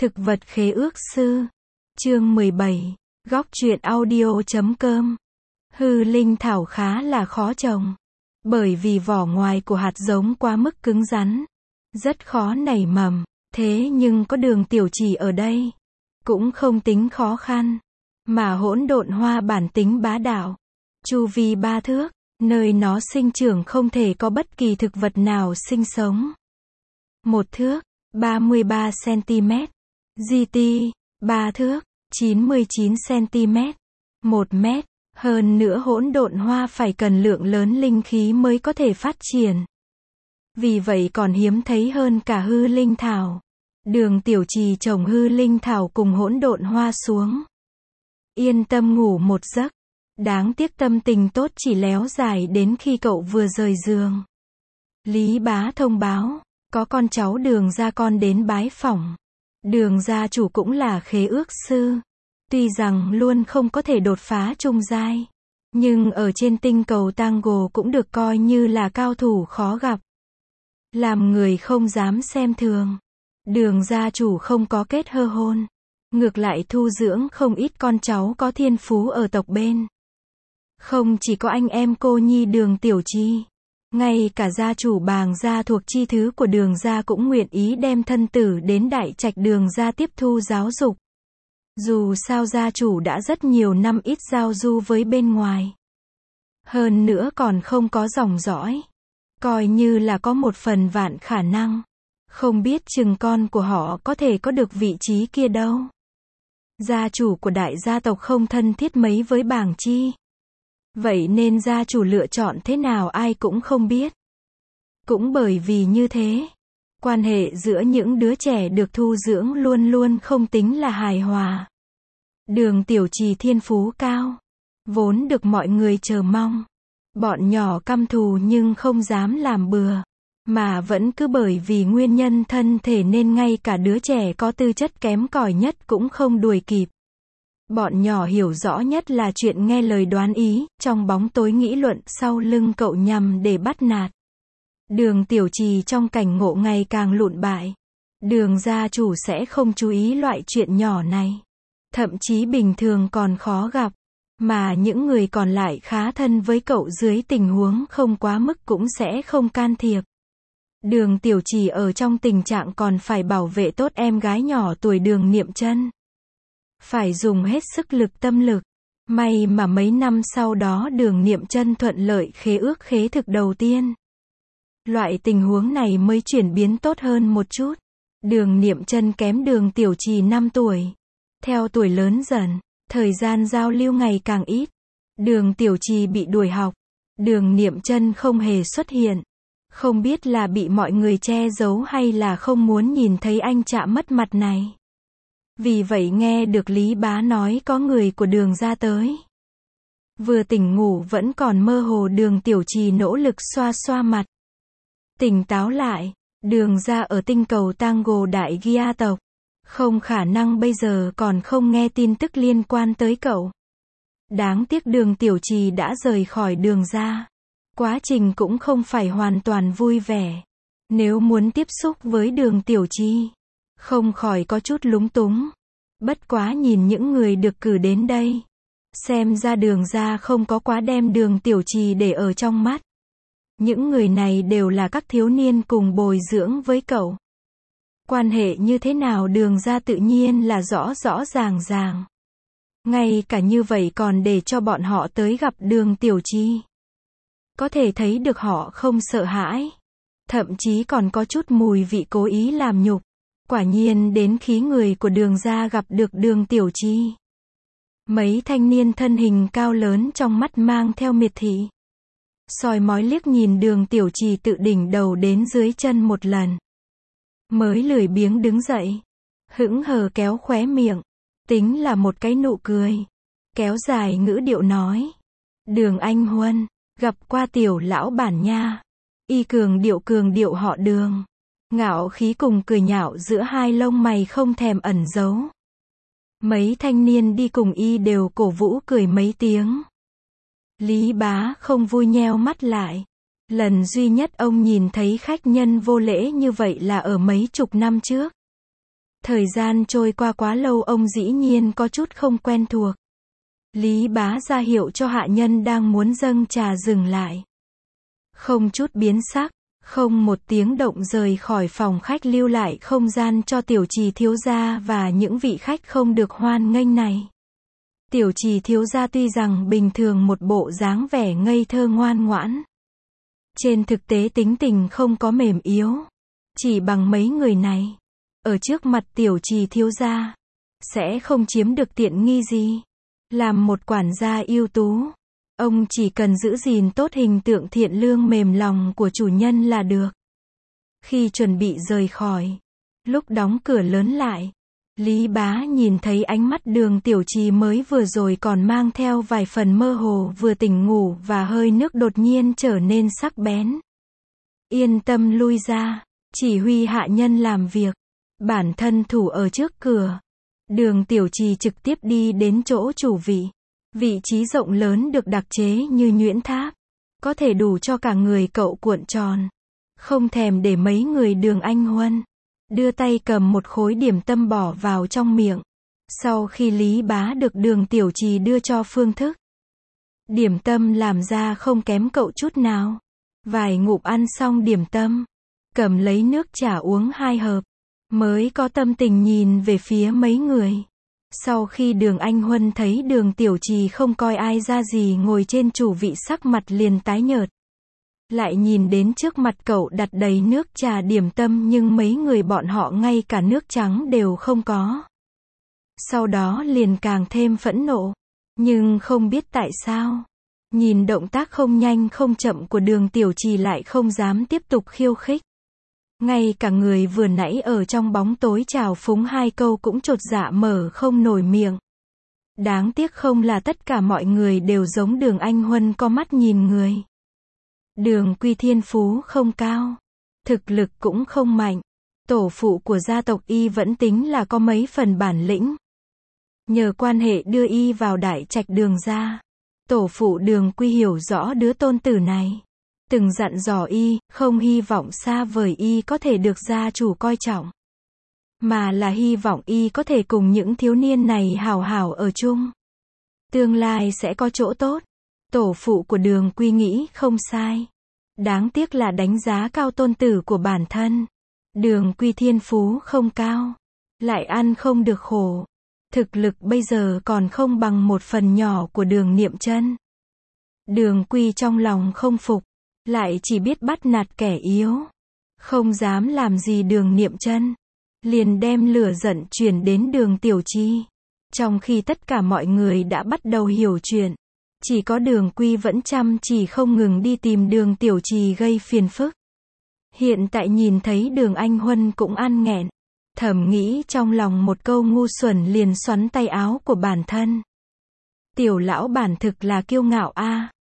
Thực vật khế ước sư. Chương 17. Góc truyện audio.com. Hư linh thảo khá là khó trồng. Bởi vì vỏ ngoài của hạt giống quá mức cứng rắn. Rất khó nảy mầm. Thế nhưng có đường tiểu trì ở đây. Cũng không tính khó khăn. Mà hỗn độn hoa bản tính bá đạo. Chu vi 3 thước. Nơi nó sinh trưởng không thể có bất kỳ thực vật nào sinh sống. 1 thước, 33 cm. GT, 3 thước, 99 cm. 1 mét. Hơn nữa hỗn độn hoa phải cần lượng lớn linh khí mới có thể phát triển. Vì vậy còn hiếm thấy hơn cả hư linh thảo. Đường tiểu trì trồng hư linh thảo cùng hỗn độn hoa xuống. Yên tâm ngủ một giấc. Đáng tiếc tâm tình tốt chỉ léo dài đến khi cậu vừa rời giường. Lý Bá thông báo, có con cháu Đường gia con đến bái phỏng. Đường gia chủ cũng là khế ước sư. Tuy rằng luôn không có thể đột phá trung giai, nhưng ở trên tinh cầu Tango cũng được coi như là cao thủ khó gặp. Làm người không dám xem thường. Đường gia chủ không có kết hơ hôn. Ngược lại thu dưỡng không ít con cháu có thiên phú ở tộc bên. Không chỉ có anh em cô nhi Đường tiểu chi, ngay cả gia chủ Bàng gia thuộc chi thứ của Đường gia cũng nguyện ý đem thân tử đến đại trạch Đường gia tiếp thu giáo dục. Dù sao gia chủ đã rất nhiều năm ít giao du với bên ngoài. Hơn nữa còn không có dòng dõi. Coi như là có một phần vạn khả năng. Không biết chừng con của họ có thể có được vị trí kia đâu. Gia chủ của đại gia tộc không thân thiết mấy với Bàng Chi. Vậy nên gia chủ lựa chọn thế nào ai cũng không biết. Cũng bởi vì như thế, quan hệ giữa những đứa trẻ được thu dưỡng luôn luôn không tính là hài hòa. Đường tiểu trì thiên phú cao, vốn được mọi người chờ mong. Bọn nhỏ căm thù nhưng không dám làm bừa, mà vẫn cứ bởi vì nguyên nhân thân thể nên ngay cả đứa trẻ có tư chất kém cỏi nhất cũng không đuổi kịp. Bọn nhỏ hiểu rõ nhất là chuyện nghe lời đoán ý, trong bóng tối nghĩ luận sau lưng cậu nhằm để bắt nạt. Đường tiểu trì trong cảnh ngộ ngày càng lụn bại. Đường gia chủ sẽ không chú ý loại chuyện nhỏ này. Thậm chí bình thường còn khó gặp. Mà những người còn lại khá thân với cậu dưới tình huống không quá mức cũng sẽ không can thiệp. Đường tiểu trì ở trong tình trạng còn phải bảo vệ tốt em gái nhỏ tuổi Đường Niệm Chân. Phải dùng hết sức lực tâm lực. May mà mấy năm sau đó Đường Niệm Chân thuận lợi khế ước khế thực đầu tiên. Loại tình huống này mới chuyển biến tốt hơn một chút. Đường Niệm Chân kém Đường tiểu trì 5 tuổi. Theo tuổi lớn dần, thời gian giao lưu ngày càng ít. Đường tiểu trì bị đuổi học. Đường Niệm Chân không hề xuất hiện. Không biết là bị mọi người che giấu hay là không muốn nhìn thấy anh chạm mất mặt này. Vì vậy nghe được Lý Bá nói có người của Đường gia tới. Vừa tỉnh ngủ vẫn còn mơ hồ Đường tiểu trì nỗ lực xoa xoa mặt. Tỉnh táo lại, Đường gia ở tinh cầu Tango đại gia tộc. Không khả năng bây giờ còn không nghe tin tức liên quan tới cậu. Đáng tiếc Đường tiểu trì đã rời khỏi Đường gia. Quá trình cũng không phải hoàn toàn vui vẻ. Nếu muốn tiếp xúc với Đường tiểu trì, không khỏi có chút lúng túng. Bất quá nhìn những người được cử đến đây, xem ra Đường gia không có quá đem Đường tiểu trì để ở trong mắt. Những người này đều là các thiếu niên cùng bồi dưỡng với cậu. Quan hệ như thế nào Đường gia tự nhiên là rõ rõ ràng ràng. Ngay cả như vậy còn để cho bọn họ tới gặp Đường tiểu trì. Có thể thấy được họ không sợ hãi. Thậm chí còn có chút mùi vị cố ý làm nhục. Quả nhiên đến khí người của Đường gia gặp được Đường tiểu trì. Mấy thanh niên thân hình cao lớn trong mắt mang theo miệt thị. Soi mói liếc nhìn Đường tiểu trì tự đỉnh đầu đến dưới chân một lần. Mới lười biếng đứng dậy. Hững hờ kéo khóe miệng. Tính là một cái nụ cười. Kéo dài ngữ điệu nói. Đường anh Huân, gặp qua tiểu lão bản nha. Y cường điệu họ Đường. Ngạo khí cùng cười nhạo giữa hai lông mày không thèm ẩn giấu. Mấy thanh niên đi cùng y đều cổ vũ cười mấy tiếng. Lý Bá không vui nheo mắt lại. Lần duy nhất ông nhìn thấy khách nhân vô lễ như vậy là ở mấy chục năm trước. Thời gian trôi qua quá lâu ông dĩ nhiên có chút không quen thuộc. Lý Bá ra hiệu cho hạ nhân đang muốn dâng trà dừng lại. Không chút biến sắc, không một tiếng động rời khỏi phòng khách lưu lại không gian cho Tiểu Trì thiếu gia và những vị khách không được hoan nghênh này. Tiểu Trì thiếu gia tuy rằng bình thường một bộ dáng vẻ ngây thơ ngoan ngoãn, trên thực tế tính tình không có mềm yếu. Chỉ bằng mấy người này, ở trước mặt Tiểu Trì thiếu gia, sẽ không chiếm được tiện nghi gì. Làm một quản gia ưu tú, ông chỉ cần giữ gìn tốt hình tượng thiện lương mềm lòng của chủ nhân là được. Khi chuẩn bị rời khỏi, lúc đóng cửa lớn lại, Lý Bá nhìn thấy ánh mắt Đường Tiểu Trì mới vừa rồi còn mang theo vài phần mơ hồ vừa tỉnh ngủ và hơi nước đột nhiên trở nên sắc bén. Yên tâm lui ra, chỉ huy hạ nhân làm việc, bản thân thủ ở trước cửa. Đường Tiểu Trì trực tiếp đi đến chỗ chủ vị. Vị trí rộng lớn được đặc chế như nhuyễn tháp, có thể đủ cho cả người cậu cuộn tròn. Không thèm để mấy người Đường Anh Huân, đưa tay cầm một khối điểm tâm bỏ vào trong miệng. Sau khi Lý Bá được Đường Tiểu Trì đưa cho phương thức, điểm tâm làm ra không kém cậu chút nào. Vài ngụm ăn xong điểm tâm, cầm lấy nước trà uống 2 hớp, mới có tâm tình nhìn về phía mấy người. Sau khi Đường Anh Huân thấy Đường Tiểu Trì không coi ai ra gì ngồi trên chủ vị, sắc mặt liền tái nhợt. Lại nhìn đến trước mặt cậu đặt đầy nước trà điểm tâm nhưng mấy người bọn họ ngay cả nước trắng đều không có. Sau đó liền càng thêm phẫn nộ. Nhưng không biết tại sao, nhìn động tác không nhanh không chậm của Đường Tiểu Trì lại không dám tiếp tục khiêu khích. Ngay cả người vừa nãy ở trong bóng tối chào phúng 2 câu cũng chột dạ mở không nổi miệng. Đáng tiếc không là tất cả mọi người đều giống Đường Anh Huân có mắt nhìn người. Đường Quy thiên phú không cao, thực lực cũng không mạnh. Tổ phụ của gia tộc Y vẫn tính là có mấy phần bản lĩnh. Nhờ quan hệ đưa Y vào đại trạch Đường gia, tổ phụ Đường Quy hiểu rõ đứa tôn tử này. Từng dặn dò Y, không hy vọng xa vời Y có thể được gia chủ coi trọng, mà là hy vọng Y có thể cùng những thiếu niên này hào hào ở chung. Tương lai sẽ có chỗ tốt. Tổ phụ của Đường Quy nghĩ không sai. Đáng tiếc là đánh giá cao tôn tử của bản thân. Đường Quy thiên phú không cao, lại ăn không được khổ. Thực lực bây giờ còn không bằng một phần nhỏ của Đường Niệm Chân. Đường Quy trong lòng không phục, lại chỉ biết bắt nạt kẻ yếu, không dám làm gì Đường Niệm Chân, liền đem lửa giận truyền đến Đường Tiểu Trì. Trong khi tất cả mọi người đã bắt đầu hiểu chuyện, chỉ có Đường Quy vẫn chăm chỉ không ngừng đi tìm Đường Tiểu Trì gây phiền phức. Hiện tại nhìn thấy Đường Anh Huân cũng ăn nghẹn, thầm nghĩ trong lòng một câu ngu xuẩn liền xoắn tay áo của bản thân. Tiểu lão bản thực là kiêu ngạo a.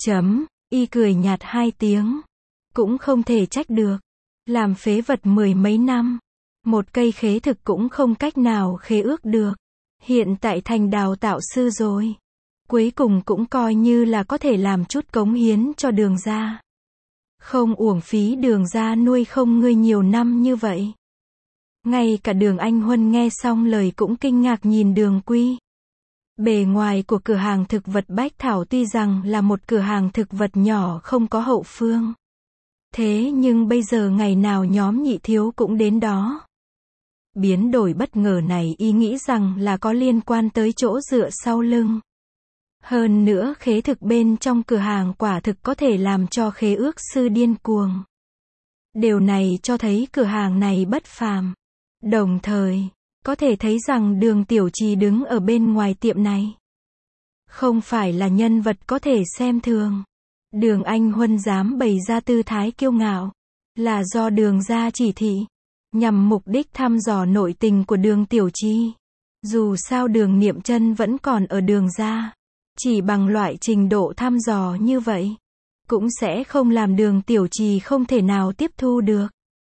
Y cười nhạt 2 tiếng. Cũng không thể trách được. Làm phế vật 10 mấy năm, một cây khế thực cũng không cách nào khế ước được. Hiện tại thành đào tạo sư rồi, cuối cùng cũng coi như là có thể làm chút cống hiến cho Đường gia. Không uổng phí Đường gia nuôi không ngươi nhiều năm như vậy. Ngay cả Đường Anh Huân nghe xong lời cũng kinh ngạc nhìn Đường Quy. Bề ngoài của cửa hàng thực vật Bách Thảo tuy rằng là một cửa hàng thực vật nhỏ không có hậu phương, thế nhưng bây giờ ngày nào nhóm Nhị thiếu cũng đến đó. Biến đổi bất ngờ này Y nghĩ rằng là có liên quan tới chỗ dựa sau lưng. Hơn nữa khế thực bên trong cửa hàng quả thực có thể làm cho khế ước sư điên cuồng. Điều này cho thấy cửa hàng này bất phàm. Đồng thời, có thể thấy rằng Đường Tiểu Trì đứng ở bên ngoài tiệm này không phải là nhân vật có thể xem thường. Đường Anh Huân dám bày ra tư thái kiêu ngạo, là do Đường gia chỉ thị, nhằm mục đích thăm dò nội tình của Đường Tiểu Trì. Dù sao Đường Niệm Chân vẫn còn ở Đường gia, chỉ bằng loại trình độ thăm dò như vậy, cũng sẽ không làm Đường Tiểu Trì không thể nào tiếp thu được.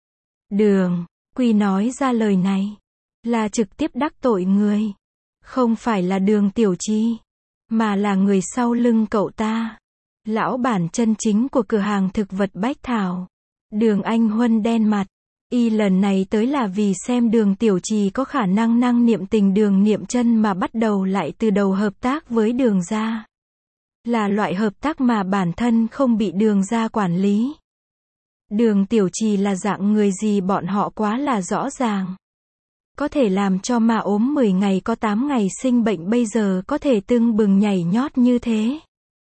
Đường Quy nói ra lời này, là trực tiếp đắc tội người. Không phải là Đường Tiểu Trì, mà là người sau lưng cậu ta. Lão bản chân chính của cửa hàng thực vật Bách Thảo. Đường Anh Huân đen mặt. Y lần này tới là vì xem Đường Tiểu Trì có khả năng niệm tình Đường Niệm Chân mà bắt đầu lại từ đầu hợp tác với Đường gia. Là loại hợp tác mà bản thân không bị Đường gia quản lý. Đường Tiểu Trì là dạng người gì bọn họ quá là rõ ràng. Có thể làm cho mà ốm 10 ngày có 8 ngày sinh bệnh bây giờ có thể tưng bừng nhảy nhót như thế.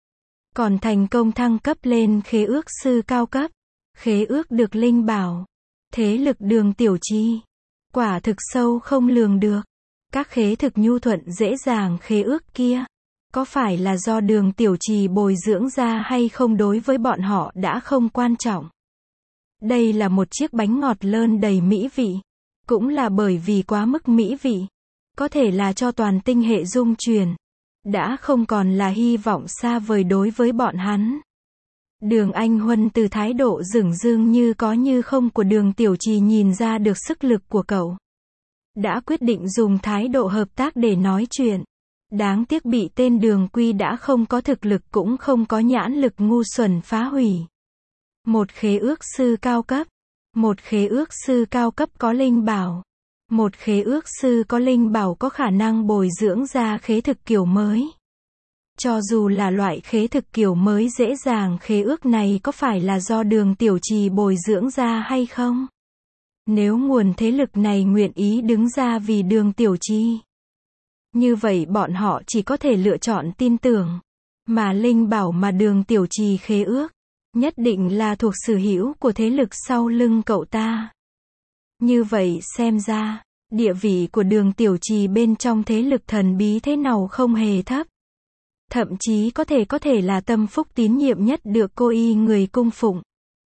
Còn thành công thăng cấp lên khế ước sư cao cấp. Khế ước được linh bảo. Thế lực Đường Tiểu Trì. Quả thực sâu không lường được. Các khế thực nhu thuận dễ dàng khế ước kia. Có phải là do Đường Tiểu Trì bồi dưỡng ra hay không đối với bọn họ đã không quan trọng. Đây là một chiếc bánh ngọt lơn đầy mỹ vị. Cũng là bởi vì quá mức mỹ vị. Có thể là cho toàn tinh hệ dung truyền. Đã không còn là hy vọng xa vời đối với bọn hắn. Đường Anh Huân từ thái độ dửng dưng như có như không của Đường Tiểu Trì nhìn ra được sức lực của cậu. Đã quyết định dùng thái độ hợp tác để nói chuyện. Đáng tiếc bị tên Đường Quy đã không có thực lực cũng không có nhãn lực ngu xuẩn phá hủy. Một khế ước sư cao cấp. Một khế ước sư cao cấp có linh bảo. Một khế ước sư có linh bảo có khả năng bồi dưỡng ra khế thực kiểu mới. Cho dù là loại khế thực kiểu mới dễ dàng khế ước này có phải là do Đường Tiểu Trì bồi dưỡng ra hay không? Nếu nguồn thế lực này nguyện ý đứng ra vì Đường Tiểu Trì, như vậy bọn họ chỉ có thể lựa chọn tin tưởng. Mà linh bảo mà Đường Tiểu Trì khế ước, nhất định là thuộc sở hữu của thế lực sau lưng cậu ta. Như vậy xem ra, địa vị của Đường Tiểu Trì bên trong thế lực thần bí thế nào không hề thấp. Thậm chí có thể là tâm phúc tín nhiệm nhất được cô y người cung phụng.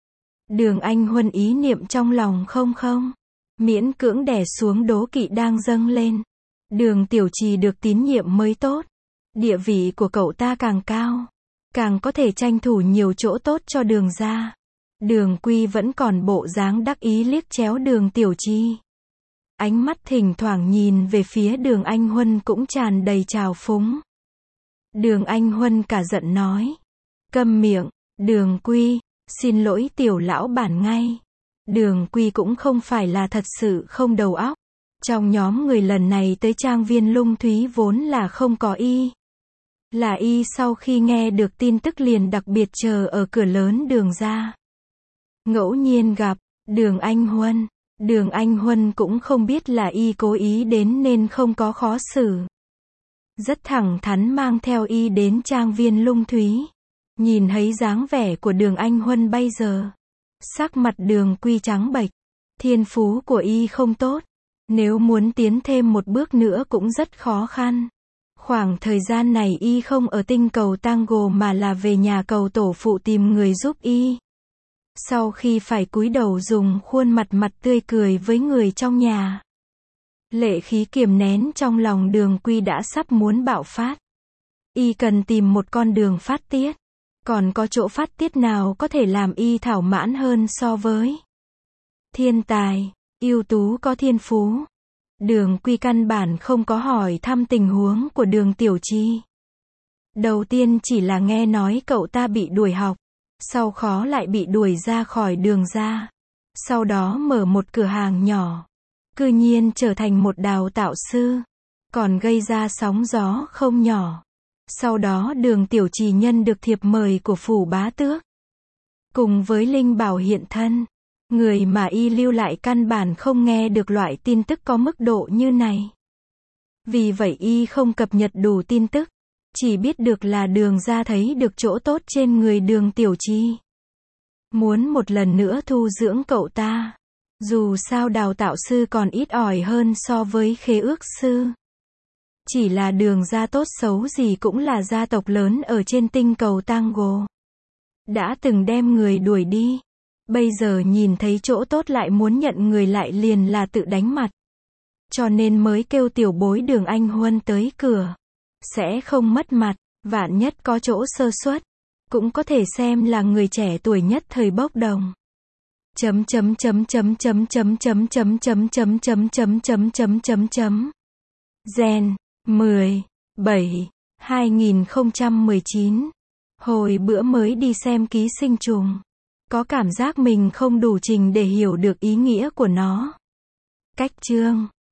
Đường Anh Huân ý niệm trong lòng không miễn cưỡng đè xuống đố kỵ đang dâng lên. Đường Tiểu Trì được tín nhiệm mới tốt. Địa vị của cậu ta càng cao, càng có thể tranh thủ nhiều chỗ tốt cho Đường gia. Đường Quy vẫn còn bộ dáng đắc ý liếc chéo Đường Tiểu Trì. Ánh mắt thỉnh thoảng nhìn về phía Đường Anh Huân cũng tràn đầy trào phúng. Đường Anh Huân cả giận nói. Câm miệng, Đường Quy, xin lỗi tiểu lão bản ngay. Đường Quy cũng không phải là thật sự không đầu óc. Trong nhóm người lần này tới trang viên Lung Thúy vốn là không có y. Là y sau khi nghe được tin tức liền đặc biệt chờ ở cửa lớn Đường gia. Ngẫu nhiên gặp, Đường Anh Huân. Đường Anh Huân cũng không biết là y cố ý đến nên không có khó xử. Rất thẳng thắn mang theo y đến trang viên Lung Thúy. Nhìn thấy dáng vẻ của Đường Anh Huân bây giờ. Sắc mặt Đường Quy trắng bệch. Thiên phú của y không tốt. Nếu muốn tiến thêm một bước nữa cũng rất khó khăn. Khoảng thời gian này y không ở tinh cầu Tango mà là về nhà cầu tổ phụ tìm người giúp y. Sau khi phải cúi đầu dùng khuôn mặt tươi cười với người trong nhà. Lệ khí kiềm nén trong lòng Đường Quy đã sắp muốn bạo phát. Y cần tìm một con đường phát tiết. Còn có chỗ phát tiết nào có thể làm y thỏa mãn hơn so với thiên tài, ưu tú có thiên phú. Đường Quy căn bản không có hỏi thăm tình huống của Đường Tiểu Trì. Đầu tiên chỉ là nghe nói cậu ta bị đuổi học. Sau khó lại bị đuổi ra khỏi Đường gia. Sau đó mở một cửa hàng nhỏ. Cư nhiên trở thành một đào tạo sư. Còn gây ra sóng gió không nhỏ. Sau đó Đường Tiểu Trì nhân được thiệp mời của phủ bá tước. Cùng với linh bảo hiện thân. Người mà y lưu lại căn bản không nghe được loại tin tức có mức độ như này. Vì vậy y không cập nhật đủ tin tức. Chỉ biết được là Đường gia thấy được chỗ tốt trên người Đường Tiểu Trì. Muốn một lần nữa thu dưỡng cậu ta. Dù sao đào tạo sư còn ít ỏi hơn so với khế ước sư. Chỉ là Đường gia tốt xấu gì cũng là gia tộc lớn ở trên tinh cầu Tango. Đã từng đem người đuổi đi. Bây giờ nhìn thấy chỗ tốt lại muốn nhận người lại liền là tự đánh mặt. Cho nên mới kêu tiểu bối Đường Anh Huân tới cửa. Sẽ không mất mặt, vạn nhất có chỗ sơ suất. Cũng có thể xem là người trẻ tuổi nhất thời bốc đồng. Gen 10/7/2019. Hồi bữa mới đi xem ký sinh trùng. Có cảm giác mình không đủ trình để hiểu được ý nghĩa của nó. Cách chương